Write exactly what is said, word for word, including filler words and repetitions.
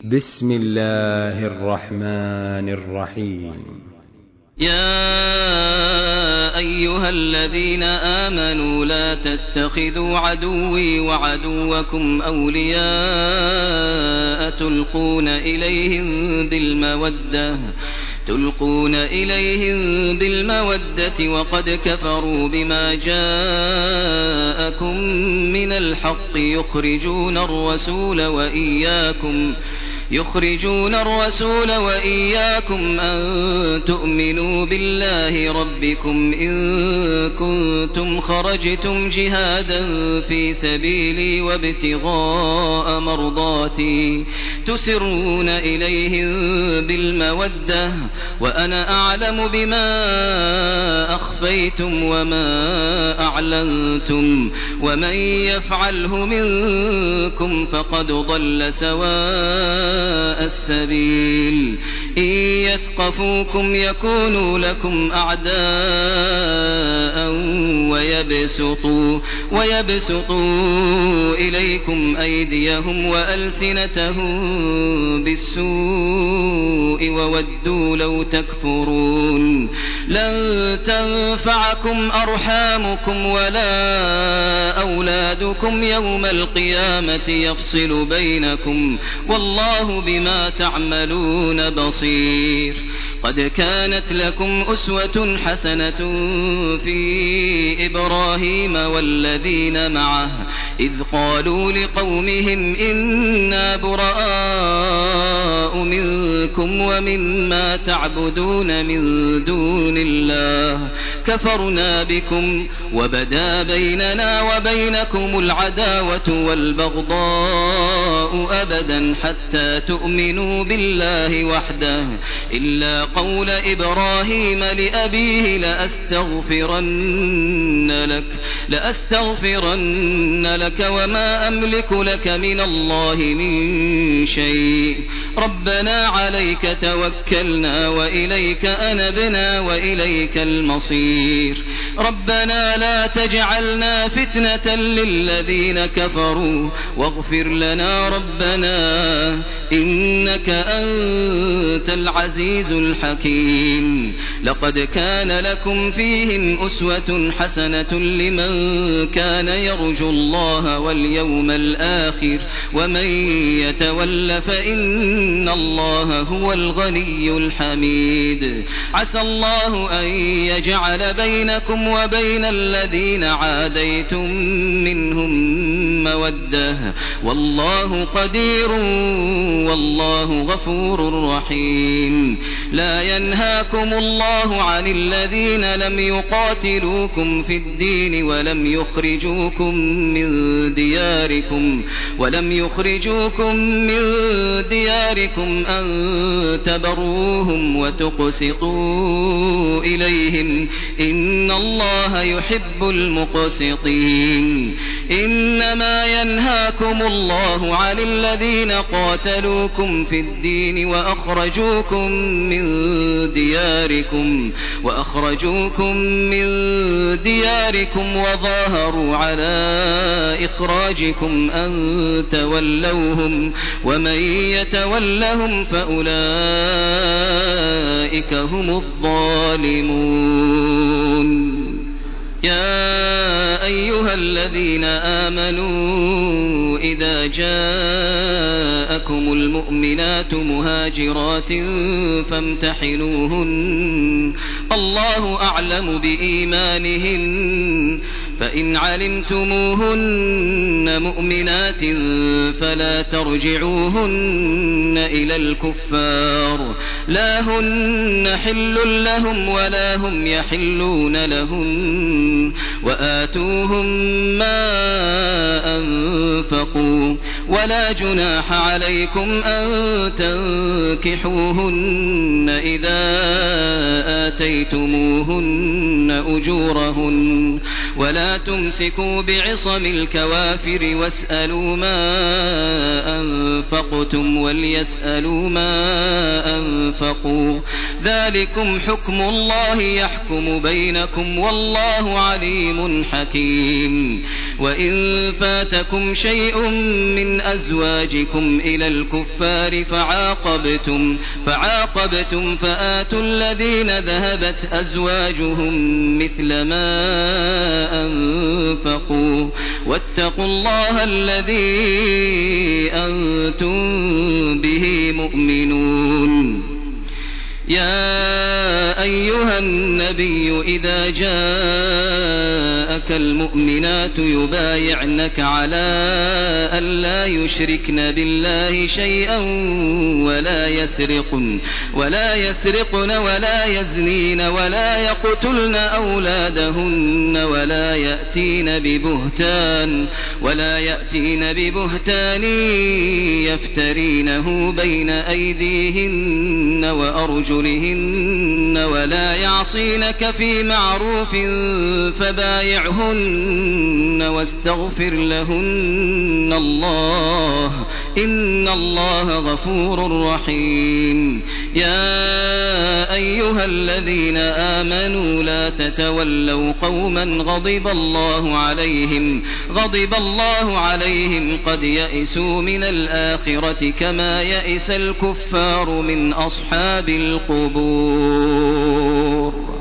بسم الله الرحمن الرحيم. يا أيها الذين آمنوا لا تتخذوا عدوي وعدوكم أولياء تلقون إليهم بالمودة تلقون إليهم بالمودة وقد كفروا بما جاءكم من الحق يخرجون الرسول وإياكم يخرجون الرسول وإياكم أن تؤمنوا بالله ربكم إن كنتم خرجتم جهادا في سبيلي وابتغاء مرضاتي تسرون إليهم بالمودة وأنا أعلم بما أخفيتم وما أعلنتم ومن يفعله منكم فقد ضل سواء السبيل إن يثقفوكم يكونوا لكم أعداء ويبسطوا, ويبسطوا إليكم أيديهم وألسنتهم بالسوء وودوا لو تكفرون لن تنفعكم أرحامكم ولا أولادكم يوم القيامة يفصل بينكم والله بما تعملون بصير. قد كانت لكم أسوة حسنة في إبراهيم والذين معه إذ قالوا لقومهم إنا براء منكم ومما تعبدون من دون الله كفرنا بكم وبدا بيننا وبينكم العداوة والبغضاء أبدا حتى تؤمنوا بالله وحده إلا قول إبراهيم لأبيه لأستغفرن لك, لأستغفرن لك وما أملك لك من الله من شيء ربنا عليك توكلنا وإليك أنبنا وإليك المصير ربنا لا تجعلنا فتنة للذين كفروا واغفر لنا ربنا إنك أنت العزيز الحكيم. لقد كان لكم فيهم أسوة حسنة لمن كان يرجو الله واليوم الآخر ومن يتول فإن الله هو الغني الحميد. عسى الله أن يجعل بينكم وبين الذين عاديتم منهم مودة والله قدير والله غفور رحيم. لا ينهاكم الله عن الذين لم يقاتلوكم في الدين ولم يخرجوكم من دياركم ولم يخرجوكم من دياركم أن تبروهم وتقسطوا إليهم إن الله يحب المقسطين. إنما ينهاكم الله عن الذين قاتلوكم في الدين وأخرجوكم من دياركم وأخرجوكم من دياركم وظاهروا على إخراجكم أن تولوهم ومن يتولهم فأولئك هم الظالمون. يا أيها الذين آمنوا إذا جاءكم المؤمنات مهاجرات فامتحنوهن الله أعلم بإيمانهن فإن علمتموهن مؤمنات فلا ترجعوهن إلى الكفار لا هن حل لهم ولا هم يحلون لهم وآتوهم ما أنفقوا ولا جناح عليكم أن تنكحوهن إذا آتيتموهن أجورهن ولا تمسكوا بعصم الكوافر واسألوا ما أنفقتم وليسألوا ما أنفقوا ذلكم حكم الله يحكم بينكم والله عليم حكيم. وإن فاتكم شيء من أزواجكم إلى الكفار فعاقبتم, فعاقبتم فآتوا الذين ذهبت أزواجهم مثل ما أنفقوا واتقوا الله الذي أنتم به مؤمنون. يا أيها النبي إذا جاءك المؤمنات يبايعنك على أن لا يشركن بالله شيئا ولا يسرقن ولا يسرقن ولا يزنين ولا يقتلن أولادهن ولا يأتين ببهتان ولا يأتين ببهتان يفترينه بين أيديهن وأرجلهن ولا يعصينك في معروف فبايعهن واستغفر لهن الله إن الله غفور رحيم. يا أيها الذين آمنوا لا تتولوا قوما غضب الله عليهم غضب الله عليهم قد يئسوا من الآخرة كما يئس الكفار من أصحاب القبور.